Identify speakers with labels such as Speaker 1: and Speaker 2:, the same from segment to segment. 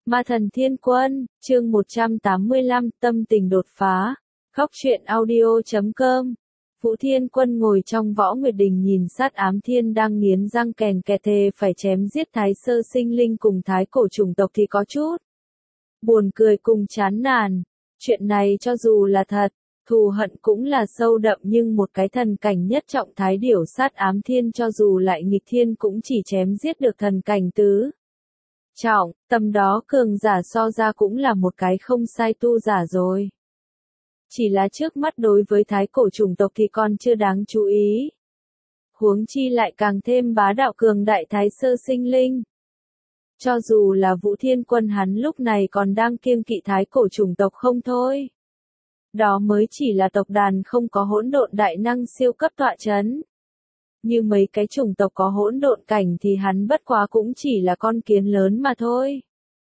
Speaker 1: Ma Thần Thiên Quân, chương 185, tâm tình đột phá. Góc truyện audio.com. Vũ Thiên Quân ngồi trong Võ Nguyệt Đình nhìn Sát Ám Thiên đang nghiến răng kèn kẹt thề phải chém giết Thái Sơ Sinh Linh cùng Thái Cổ chủng tộc thì có chút buồn cười cùng chán nản. Chuyện này cho dù là thật, thù hận cũng là sâu đậm, nhưng một cái thần cảnh nhất trọng thái điểu Sát Ám Thiên cho dù lại nghịch thiên cũng chỉ chém giết được thần cảnh tứ trọng, tầm đó cường giả so ra cũng là một cái không sai tu giả rồi. Chỉ là trước mắt đối với Thái Cổ chủng tộc thì còn chưa đáng chú ý. Huống chi lại càng thêm bá đạo cường đại Thái Sơ Sinh Linh. Cho dù là Vũ Thiên Quân hắn lúc này còn đang kiêng kỵ Thái Cổ chủng tộc không thôi. Đó mới chỉ là tộc đàn không có hỗn độn đại năng siêu cấp tọa chấn. Như mấy cái chủng tộc có hỗn độn cảnh thì hắn bất quá cũng chỉ là con kiến lớn mà thôi.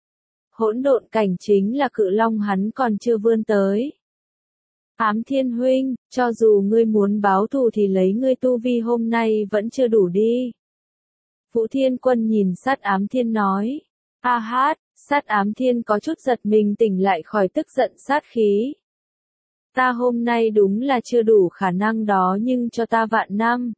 Speaker 1: Hỗn độn cảnh chính là cự long hắn còn chưa vươn tới. Ám Thiên huynh, cho dù ngươi muốn báo thù thì lấy ngươi tu vi hôm nay vẫn chưa đủ đi. Vũ Thiên Quân nhìn Sát Ám Thiên nói. A hát, Sát Ám Thiên có chút giật mình tỉnh lại khỏi tức giận sát khí. Ta hôm nay đúng là chưa đủ khả năng đó, nhưng cho ta vạn năm.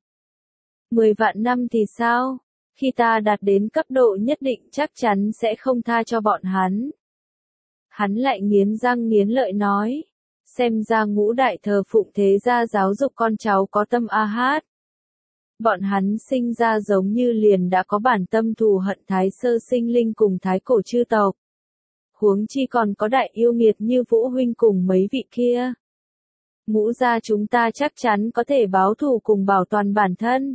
Speaker 1: 10 vạn năm thì sao? Khi ta đạt đến cấp độ nhất định chắc chắn sẽ không tha cho bọn hắn. Hắn lại nghiến răng nghiến lợi nói. Xem ra Ngũ Đại thờ phụng thế gia giáo dục con cháu có tâm a hát. Bọn hắn sinh ra giống như liền đã có bản tâm thù hận Thái Sơ Sinh Linh cùng Thái Cổ chư tộc. Huống chi còn có đại yêu nghiệt như Vũ huynh cùng mấy vị kia. Ngũ gia chúng ta chắc chắn có thể báo thù cùng bảo toàn bản thân.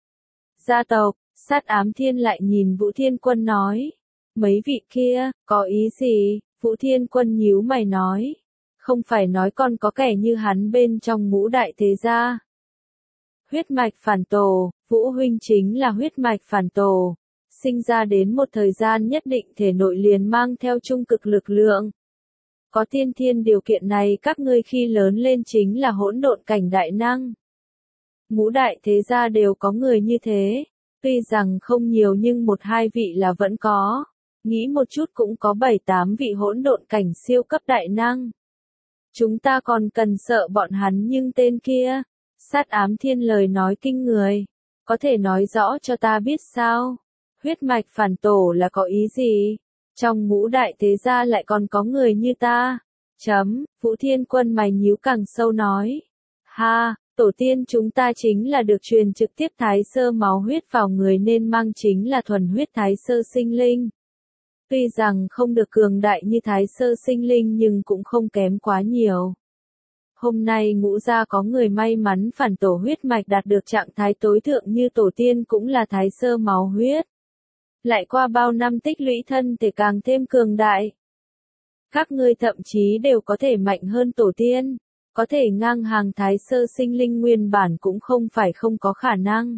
Speaker 1: Gia tộc, Sát Ám Thiên lại nhìn Vũ Thiên Quân nói. Mấy vị kia, có ý gì? Vũ Thiên Quân nhíu mày nói. Không phải nói còn có kẻ như hắn bên trong Ngũ Đại thế gia. Huyết mạch phản tổ, Vũ huynh chính là huyết mạch phản tổ. Sinh ra đến một thời gian nhất định thể nội liền mang theo trung cực lực lượng. Có tiên thiên điều kiện này các ngươi khi lớn lên chính là hỗn độn cảnh đại năng. Ngũ Đại thế gia đều có người như thế. Tuy rằng không nhiều nhưng một hai vị là vẫn có. Nghĩ một chút cũng có 7-8 vị hỗn độn cảnh siêu cấp đại năng. Chúng ta còn cần sợ bọn hắn, nhưng tên kia. Sát Ám Thiên lời nói kinh người. Có thể nói rõ cho ta biết sao? Huyết mạch phản tổ là có ý gì? Trong Ngũ Đại thế gia lại còn có người như ta. Vũ Thiên Quân mày nhíu càng sâu nói. Ha, tổ tiên chúng ta chính là được truyền trực tiếp Thái Sơ máu huyết vào người nên mang chính là thuần huyết Thái Sơ Sinh Linh. Tuy rằng không được cường đại như Thái Sơ Sinh Linh nhưng cũng không kém quá nhiều. Hôm nay Ngũ gia có người may mắn phản tổ huyết mạch đạt được trạng thái tối thượng như tổ tiên cũng là Thái Sơ máu huyết. Lại qua bao năm tích lũy thân thể càng thêm cường đại. Các ngươi thậm chí đều có thể mạnh hơn tổ tiên. Có thể ngang hàng Thái Sơ Sinh Linh nguyên bản cũng không phải không có khả năng.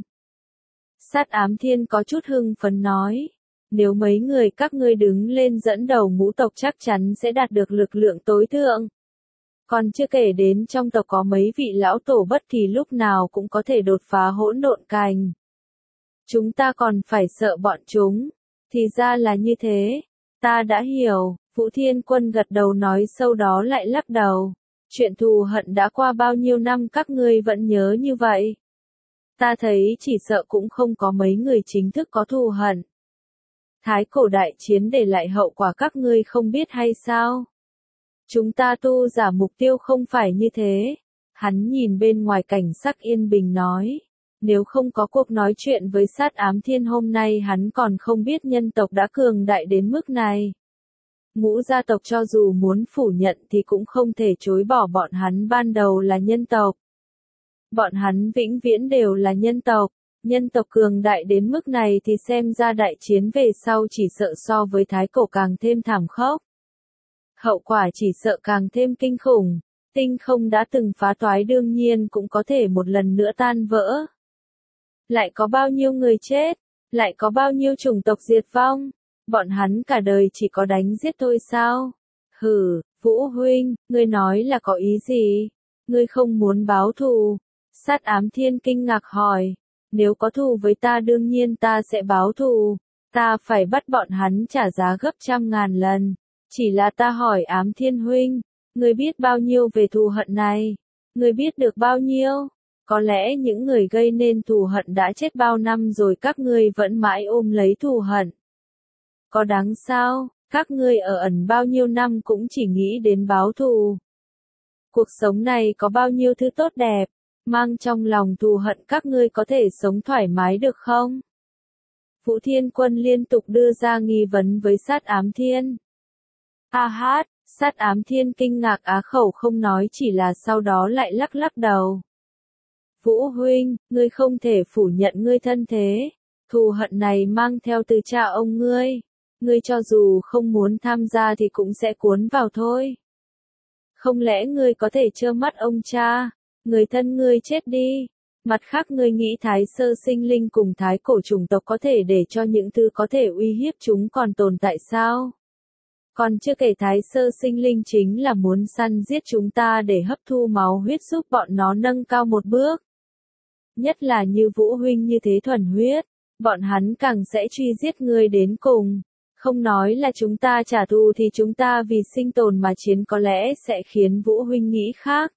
Speaker 1: Sát Ám Thiên có chút hưng phấn nói. Nếu mấy người các ngươi đứng lên dẫn đầu ngũ tộc chắc chắn sẽ đạt được lực lượng tối thượng. Còn chưa kể đến trong tộc có mấy vị lão tổ bất kỳ lúc nào cũng có thể đột phá hỗn độn cảnh. Chúng ta còn phải sợ bọn chúng. Thì ra là như thế. Ta đã hiểu. Vũ Thiên Quân gật đầu nói, sau đó lại lắc đầu. Chuyện thù hận đã qua bao nhiêu năm các ngươi vẫn nhớ như vậy. Ta thấy chỉ sợ cũng không có mấy người chính thức có thù hận. Thái Cổ đại chiến để lại hậu quả các ngươi không biết hay sao? Chúng ta tu giả mục tiêu không phải như thế. Hắn nhìn bên ngoài cảnh sắc yên bình nói. Nếu không có cuộc nói chuyện với Sát Ám Thiên hôm nay hắn còn không biết nhân tộc đã cường đại đến mức này. Ngũ gia tộc cho dù muốn phủ nhận thì cũng không thể chối bỏ bọn hắn ban đầu là nhân tộc. Bọn hắn vĩnh viễn đều là nhân tộc. Nhân tộc cường đại đến mức này thì xem ra đại chiến về sau chỉ sợ so với Thái Cổ càng thêm thảm khốc. Hậu quả chỉ sợ càng thêm kinh khủng. Tinh không đã từng phá toái đương nhiên cũng có thể một lần nữa tan vỡ. Lại có bao nhiêu người chết? Lại có bao nhiêu chủng tộc diệt vong? Bọn hắn cả đời chỉ có đánh giết thôi sao? Hừ, Vũ huynh, ngươi nói là có ý gì? Ngươi không muốn báo thù? Sát Ám Thiên kinh ngạc hỏi. Nếu có thù với ta đương nhiên ta sẽ báo thù. Ta phải bắt bọn hắn trả giá gấp trăm ngàn lần. Chỉ là ta hỏi Ám Thiên huynh, ngươi biết bao nhiêu về thù hận này? Ngươi biết được bao nhiêu? Có lẽ những người gây nên thù hận đã chết bao năm rồi các ngươi vẫn mãi ôm lấy thù hận. Có đáng sao? Các ngươi ở ẩn bao nhiêu năm cũng chỉ nghĩ đến báo thù. Cuộc sống này có bao nhiêu thứ tốt đẹp, mang trong lòng thù hận các ngươi có thể sống thoải mái được không? Vũ Thiên Quân liên tục đưa ra nghi vấn với Sát Ám Thiên. Hát, Sát Ám Thiên kinh ngạc á khẩu không nói, chỉ là sau đó lại lắc lắc đầu. Vũ huynh, ngươi không thể phủ nhận ngươi thân thế. Thù hận này mang theo từ cha ông ngươi. Ngươi cho dù không muốn tham gia thì cũng sẽ cuốn vào thôi. Không lẽ ngươi có thể trơ mắt ông cha, người thân ngươi chết đi? Mặt khác ngươi nghĩ Thái Sơ Sinh Linh cùng Thái Cổ chủng tộc có thể để cho những thứ có thể uy hiếp chúng còn tồn tại sao? Còn chưa kể Thái Sơ Sinh Linh chính là muốn săn giết chúng ta để hấp thu máu huyết giúp bọn nó nâng cao một bước. Nhất là như Vũ huynh như thế thuần huyết, bọn hắn càng sẽ truy giết ngươi đến cùng. Không nói là chúng ta trả thù thì chúng ta vì sinh tồn mà chiến có lẽ sẽ khiến Vũ huynh nghĩ khác.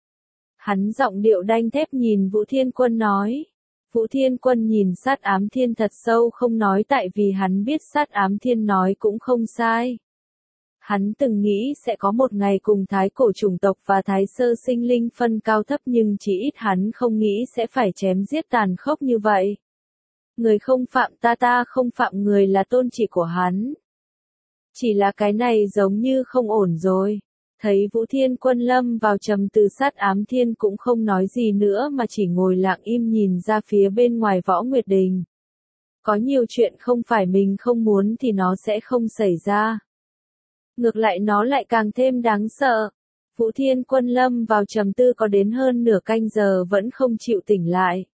Speaker 1: Hắn giọng điệu đanh thép nhìn Vũ Thiên Quân nói. Vũ Thiên Quân nhìn Sát Ám Thiên thật sâu không nói, tại vì hắn biết Sát Ám Thiên nói cũng không sai. Hắn từng nghĩ sẽ có một ngày cùng Thái Cổ chủng tộc và Thái Sơ Sinh Linh phân cao thấp, nhưng chỉ ít hắn không nghĩ sẽ phải chém giết tàn khốc như vậy. Người không phạm ta, ta không phạm người là tôn chỉ của hắn. Chỉ là cái này giống như không ổn rồi. Thấy Vũ Thiên Quân lâm vào trầm tư, Sát Ám Thiên cũng không nói gì nữa mà chỉ ngồi lặng im nhìn ra phía bên ngoài Võ Nguyệt Đình. Có nhiều chuyện không phải mình không muốn thì nó sẽ không xảy ra. Ngược lại nó lại càng thêm đáng sợ. Vũ Thiên Quân lâm vào trầm tư có đến hơn nửa canh giờ vẫn không chịu tỉnh lại.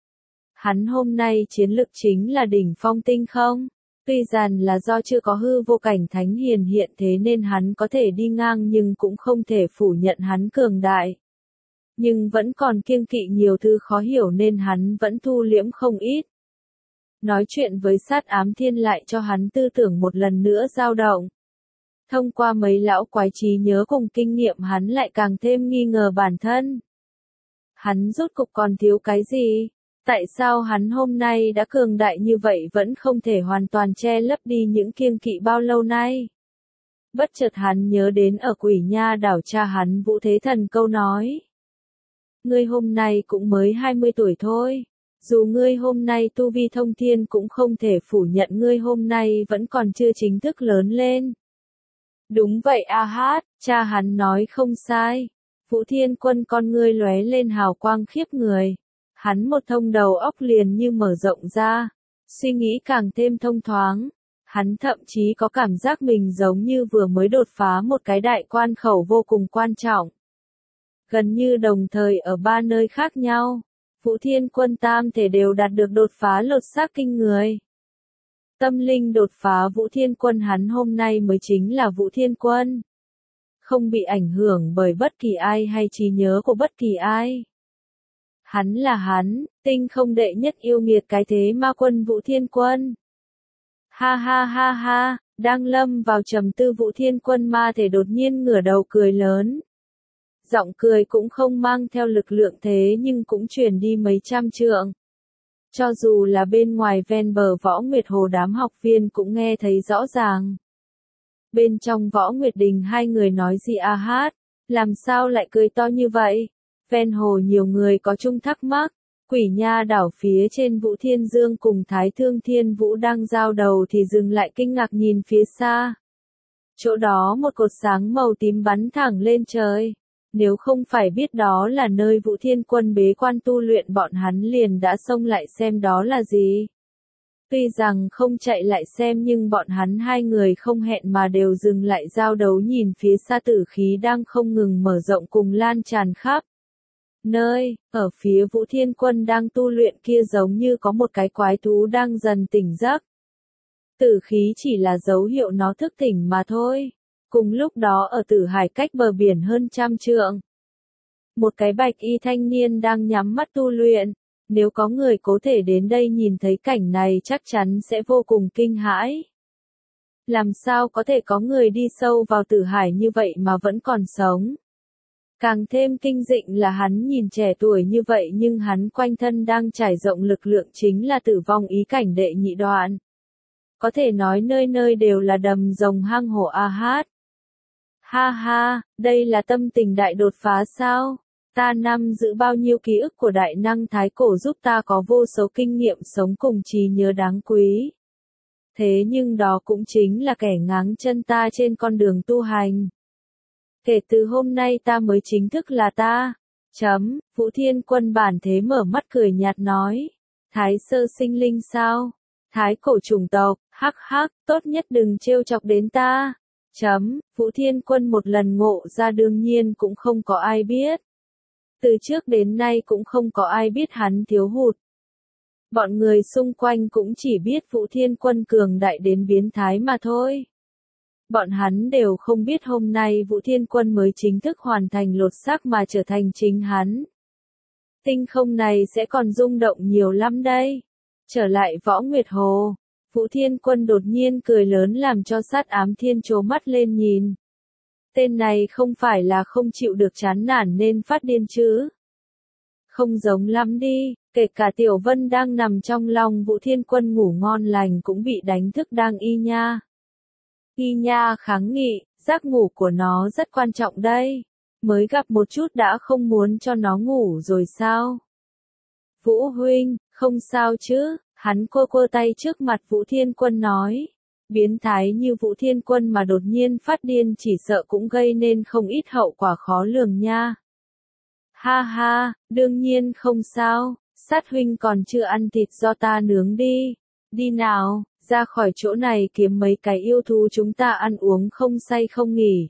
Speaker 1: Hắn hôm nay chiến lực chính là đỉnh phong tinh không? Tuy rằng là do chưa có hư vô cảnh thánh hiền hiện thế nên hắn có thể đi ngang, nhưng cũng không thể phủ nhận hắn cường đại. Nhưng vẫn còn kiêng kỵ nhiều thứ khó hiểu nên hắn vẫn thu liễm không ít. Nói chuyện với Sát Ám Thiên lại cho hắn tư tưởng một lần nữa dao động. Thông qua mấy lão quái trí nhớ cùng kinh nghiệm hắn lại càng thêm nghi ngờ bản thân. Hắn rốt cục còn thiếu cái gì? Tại sao hắn hôm nay đã cường đại như vậy vẫn không thể hoàn toàn che lấp đi những kiêng kỵ bao lâu nay? Bất chợt hắn nhớ đến ở Quỷ Nha đảo cha hắn Vũ Thế Thần câu nói. Ngươi hôm nay cũng mới 20 tuổi thôi. Dù ngươi hôm nay tu vi thông thiên cũng không thể phủ nhận ngươi hôm nay vẫn còn chưa chính thức lớn lên. Đúng vậy hát, cha hắn nói không sai. Vũ Thiên Quân con ngươi lóe lên hào quang khiếp người. Hắn một thông đầu óc liền như mở rộng ra, suy nghĩ càng thêm thông thoáng. Hắn thậm chí có cảm giác mình giống như vừa mới đột phá một cái đại quan khẩu vô cùng quan trọng. Gần như đồng thời ở ba nơi khác nhau, Vũ Thiên Quân tam thể đều đạt được đột phá lột xác kinh người. Tâm linh đột phá Vũ Thiên Quân hắn hôm nay mới chính là Vũ Thiên Quân. Không bị ảnh hưởng bởi bất kỳ ai hay trí nhớ của bất kỳ ai. Hắn là hắn, tinh không đệ nhất yêu nghiệt cái thế ma quân Vũ Thiên Quân. Ha ha ha ha, đang lâm vào trầm tư Vũ Thiên Quân ma thể đột nhiên ngửa đầu cười lớn. Giọng cười cũng không mang theo lực lượng thế nhưng cũng truyền đi mấy trăm trượng. Cho dù là bên ngoài ven bờ Võ Nguyệt Hồ đám học viên cũng nghe thấy rõ ràng. Bên trong Võ Nguyệt Đình hai người nói gì hát, làm sao lại cười to như vậy? Ven hồ nhiều người có chung thắc mắc. Quỷ Nha đảo phía trên Vũ Thiên Dương cùng Thái Thương Thiên Vũ đang giao đầu thì dừng lại kinh ngạc nhìn phía xa. Chỗ đó một cột sáng màu tím bắn thẳng lên trời. Nếu không phải biết đó là nơi Vũ Thiên Quân bế quan tu luyện bọn hắn liền đã xông lại xem đó là gì. Tuy rằng không chạy lại xem nhưng bọn hắn hai người không hẹn mà đều dừng lại giao đấu nhìn phía xa tử khí đang không ngừng mở rộng cùng lan tràn khắp. Nơi, ở phía Vũ Thiên Quân đang tu luyện kia giống như có một cái quái thú đang dần tỉnh giấc. Tử khí chỉ là dấu hiệu nó thức tỉnh mà thôi. Cùng lúc đó ở Tử Hải cách bờ biển hơn trăm trượng. Một cái bạch y thanh niên đang nhắm mắt tu luyện. Nếu có người có thể đến đây nhìn thấy cảnh này chắc chắn sẽ vô cùng kinh hãi. Làm sao có thể có người đi sâu vào tử hải như vậy mà vẫn còn sống? Càng thêm kinh dị là hắn nhìn trẻ tuổi như vậy nhưng hắn quanh thân đang trải rộng lực lượng chính là tử vong ý cảnh đệ nhị đoạn. Có thể nói nơi nơi đều là đầm rồng hang hổ a hát. Ha ha, đây là tâm tình đại đột phá sao? Ta nắm giữ bao nhiêu ký ức của đại năng thái cổ giúp ta có vô số kinh nghiệm sống cùng trí nhớ đáng quý. Thế nhưng đó cũng chính là kẻ ngáng chân ta trên con đường tu hành. Kể từ hôm nay ta mới chính thức là ta. Vũ Thiên Quân bản thế mở mắt cười nhạt nói. Thái sơ sinh linh sao? Thái cổ chủng tộc, hắc hắc, tốt nhất đừng trêu chọc đến ta. Vũ Thiên Quân một lần ngộ ra đương nhiên cũng không có ai biết. Từ trước đến nay cũng không có ai biết hắn thiếu hụt. Bọn người xung quanh cũng chỉ biết Vũ Thiên Quân cường đại đến biến thái mà thôi. Bọn hắn đều không biết hôm nay Vũ Thiên Quân mới chính thức hoàn thành lột xác mà trở thành chính hắn. Tinh không này sẽ còn rung động nhiều lắm đây. Trở lại Võ Nguyệt Hồ, Vũ Thiên Quân đột nhiên cười lớn làm cho Sát Ám Thiên trố mắt lên nhìn. Tên này không phải là không chịu được chán nản nên phát điên chứ? Không giống lắm đi, kể cả Tiểu Vân đang nằm trong lòng Vũ Thiên Quân ngủ ngon lành cũng bị đánh thức đang y nha. Y nha kháng nghị, giấc ngủ của nó rất quan trọng đây. Mới gặp một chút đã không muốn cho nó ngủ rồi sao? Vũ huynh, không sao chứ? Hắn quơ quơ tay trước mặt Vũ Thiên Quân nói. Biến thái như Vũ Thiên Quân mà đột nhiên phát điên chỉ sợ cũng gây nên không ít hậu quả khó lường nha. Ha ha, đương nhiên không sao, Sát huynh còn chưa ăn thịt do ta nướng đi. Đi nào, ra khỏi chỗ này kiếm mấy cái yêu thú chúng ta ăn uống không say không nghỉ.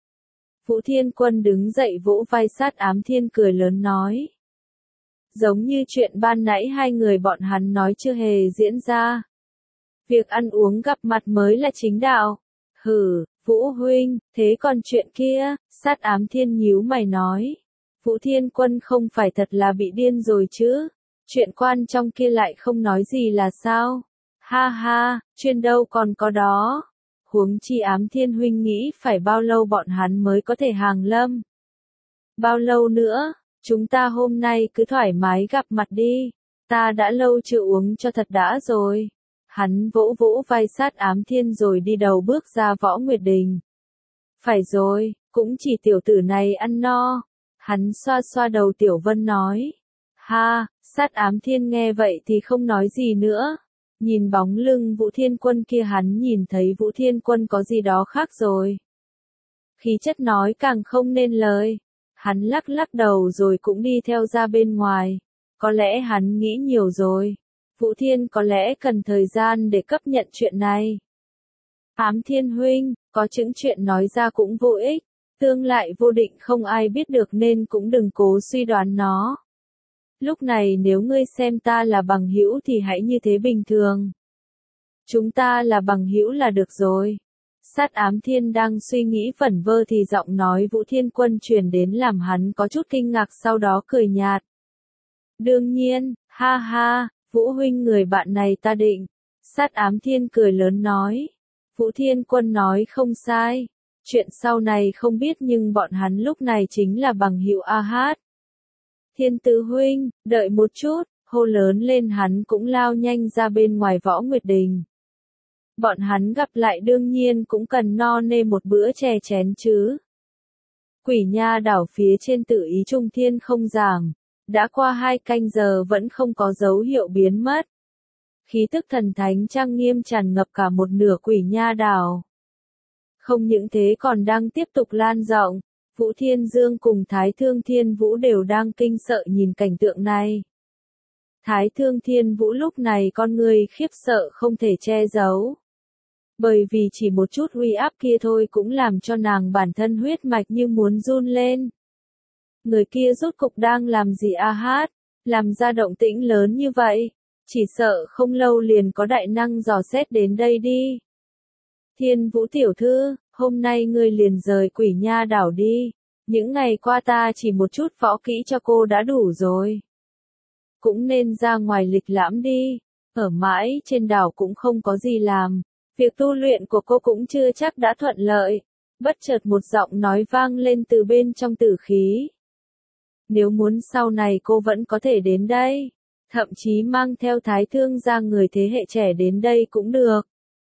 Speaker 1: Vũ Thiên Quân đứng dậy vỗ vai Sát Ám Thiên cười lớn nói. Giống như chuyện ban nãy hai người bọn hắn nói chưa hề diễn ra. Việc ăn uống gặp mặt mới là chính đạo. Hừ, Vũ huynh, thế còn chuyện kia, Sát Ám Thiên nhíu mày nói. Vũ Thiên Quân không phải thật là bị điên rồi chứ? Chuyện quan trong kia lại không nói gì là sao? Ha ha, chuyện đâu còn có đó. Huống chi Ám Thiên huynh nghĩ phải bao lâu bọn hắn mới có thể hàng lâm? Bao lâu nữa? Chúng ta hôm nay cứ thoải mái gặp mặt đi. Ta đã lâu chưa uống cho thật đã rồi. Hắn vỗ vỗ vai Sát Ám Thiên rồi đi đầu bước ra Võ Nguyệt Đình. Phải rồi, cũng chỉ tiểu tử này ăn no. Hắn xoa xoa đầu Tiểu Vân nói. Ha, Sát Ám Thiên nghe vậy thì không nói gì nữa. Nhìn bóng lưng Vũ Thiên Quân kia hắn nhìn thấy Vũ Thiên Quân có gì đó khác rồi. Khí chất nói càng không nên lời. Hắn lắc lắc đầu rồi cũng đi theo ra bên ngoài. Có lẽ hắn nghĩ nhiều rồi. Vũ Thiên có lẽ cần thời gian để chấp nhận chuyện này. Ám Thiên huynh, có những chuyện nói ra cũng vô ích. Tương lại vô định không ai biết được nên cũng đừng cố suy đoán nó. Lúc này nếu ngươi xem ta là bằng hữu thì hãy như thế bình thường. Chúng ta là bằng hữu là được rồi. Sát Ám Thiên đang suy nghĩ vẩn vơ thì giọng nói Vũ Thiên Quân truyền đến làm hắn có chút kinh ngạc sau đó cười nhạt. Đương nhiên, ha ha, Vũ huynh người bạn này ta định. Sát Ám Thiên cười lớn nói. Vũ Thiên Quân nói không sai. Chuyện sau này không biết nhưng bọn hắn lúc này chính là bằng hữu a hát. Thiên Tử huynh, đợi một chút, hô lớn lên hắn cũng lao nhanh ra bên ngoài Võ Nguyệt Đình. Bọn hắn gặp lại đương nhiên cũng cần no nê một bữa chè chén chứ. Quỷ Nha đảo phía trên Tự Ý Trung Thiên không giảm. Đã qua 2 canh giờ vẫn không có dấu hiệu biến mất. Khí tức thần thánh trang nghiêm tràn ngập cả một nửa Quỷ Nha đảo. Không những thế còn đang tiếp tục lan rộng. Vũ Thiên Dương cùng Thái Thương Thiên Vũ đều đang kinh sợ nhìn cảnh tượng này. Thái Thương Thiên Vũ lúc này con người khiếp sợ không thể che giấu. Bởi vì chỉ một chút uy áp kia thôi cũng làm cho nàng bản thân huyết mạch như muốn run lên. Người kia rốt cục đang làm gì a hát, làm ra động tĩnh lớn như vậy, chỉ sợ không lâu liền có đại năng dò xét đến đây đi. Thiên Vũ tiểu thư, hôm nay ngươi liền rời Quỷ Nha đảo đi, những ngày qua ta chỉ một chút võ kỹ cho cô đã đủ rồi. cũng nên ra ngoài lịch lãm đi. Ở mãi trên đảo cũng không có gì làm. Việc tu luyện của cô cũng chưa chắc đã thuận lợi. Bất chợt một giọng nói vang lên từ bên trong tử khí. Nếu muốn sau này cô vẫn có thể đến đây. Thậm chí mang theo Thái Thương gia người thế hệ trẻ đến đây cũng được.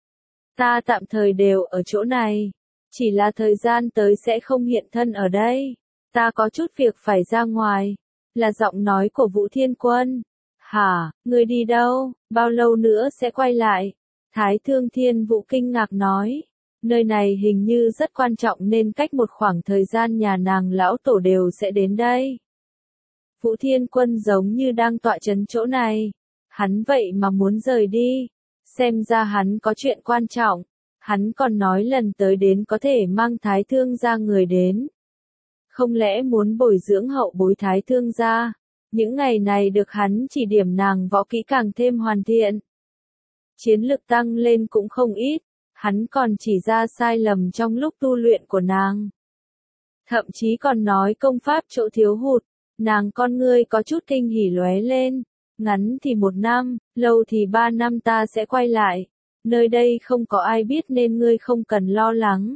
Speaker 1: Ta tạm thời đều ở chỗ này. Chỉ là thời gian tới sẽ không hiện thân ở đây. Ta có chút việc phải ra ngoài. Là giọng nói của Vũ Thiên Quân. Hả, ngươi đi đâu, bao lâu nữa sẽ quay lại? Thái Thương Thiên Vũ kinh ngạc nói. Nơi này hình như rất quan trọng nên cách một khoảng thời gian nhà nàng lão tổ đều sẽ đến đây. Vũ Thiên Quân giống như đang tọa trấn chỗ này. Hắn vậy mà muốn rời đi. Xem ra hắn có chuyện quan trọng. Hắn còn nói lần tới đến có thể mang Thái Thương gia người đến. Không lẽ muốn bồi dưỡng hậu bối Thái Thương gia? Những ngày này được hắn chỉ điểm nàng võ kỹ càng thêm hoàn thiện. Chiến lực tăng lên cũng không ít. Hắn còn chỉ ra sai lầm trong lúc tu luyện của nàng. Thậm chí còn nói công pháp chỗ thiếu hụt. Nàng con ngươi có chút kinh hỉ lóe lên. Ngắn thì 1 năm, lâu thì 3 năm ta sẽ quay lại. Nơi đây không có ai biết nên ngươi không cần lo lắng.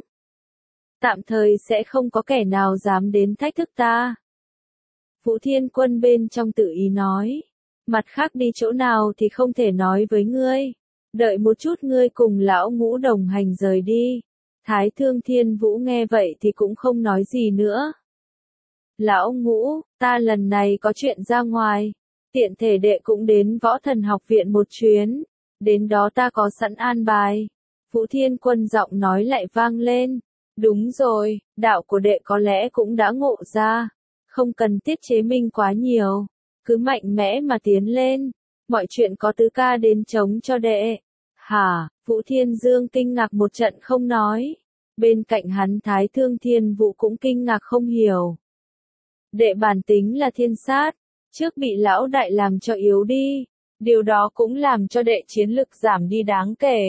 Speaker 1: Tạm thời sẽ không có kẻ nào dám đến thách thức ta. Vũ Thiên Quân bên trong tự ý nói. Mặt khác đi chỗ nào thì không thể nói với ngươi. Đợi một chút ngươi cùng lão Ngũ đồng hành rời đi. Thái Thương Thiên Vũ nghe vậy thì cũng không nói gì nữa. Lão Ngũ, ta lần này có chuyện ra ngoài. Tiện thể đệ cũng đến Võ Thần Học Viện một chuyến. Đến đó ta có sẵn an bài. Vũ Thiên Quân giọng nói lại vang lên. Đúng rồi, đạo của đệ có lẽ cũng đã ngộ ra. Không cần tiết chế mình quá nhiều. Cứ mạnh mẽ mà tiến lên. Mọi chuyện có tứ ca đến chống cho đệ. Hả, Vũ Thiên Dương kinh ngạc một trận không nói. Bên cạnh hắn Thái Thương Thiên Vũ cũng kinh ngạc không hiểu. Đệ bản tính là thiên sát. Trước bị lão đại làm cho yếu đi. Điều đó cũng làm cho đệ chiến lực giảm đi đáng kể.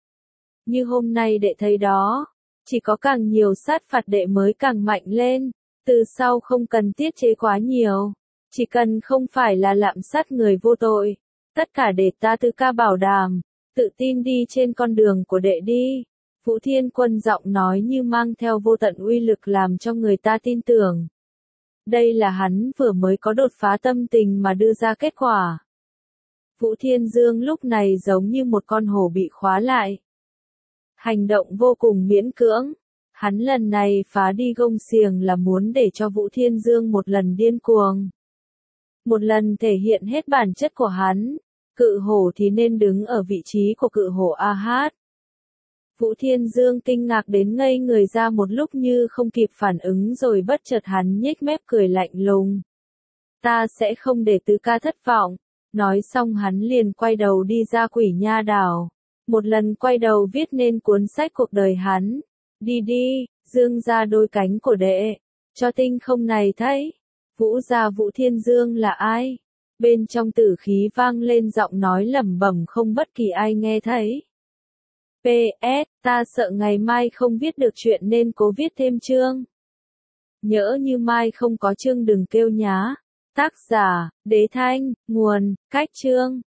Speaker 1: Như hôm nay đệ thấy đó. Chỉ có càng nhiều sát phạt đệ mới càng mạnh lên. Từ sau không cần tiết chế quá nhiều. Chỉ cần không phải là lạm sát người vô tội. Tất cả để ta tứ ca bảo đảm. Tự tin đi trên con đường của đệ đi. Vũ Thiên Quân giọng nói như mang theo vô tận uy lực làm cho người ta tin tưởng. Đây là hắn vừa mới có đột phá tâm tình mà đưa ra kết quả. Vũ Thiên Dương lúc này giống như một con hổ bị khóa lại. Hành động vô cùng miễn cưỡng. Hắn lần này phá đi gông xiềng là muốn để cho Vũ Thiên Dương một lần điên cuồng. Một lần thể hiện hết bản chất của hắn. Cự hổ thì nên đứng ở vị trí của cự hổ A-hát. Vũ Thiên Dương kinh ngạc đến ngây người ra một lúc như không kịp phản ứng rồi bất chợt hắn nhếch mép cười lạnh lùng. Ta sẽ không để tứ ca thất vọng. Nói xong hắn liền quay đầu đi ra Quỷ Nha đảo. Một lần quay đầu viết nên cuốn sách cuộc đời hắn. Đi đi, dương ra đôi cánh của đệ. Cho tinh không này thấy. Vũ gia Vũ Thiên Dương là ai? Bên trong tử khí vang lên giọng nói lẩm bẩm không bất kỳ ai nghe thấy. PS, ta sợ ngày mai không viết được chuyện nên cố viết thêm chương. Nhỡ như mai không có chương đừng kêu nhá. Tác giả, Đế Thanh, nguồn, cách chương.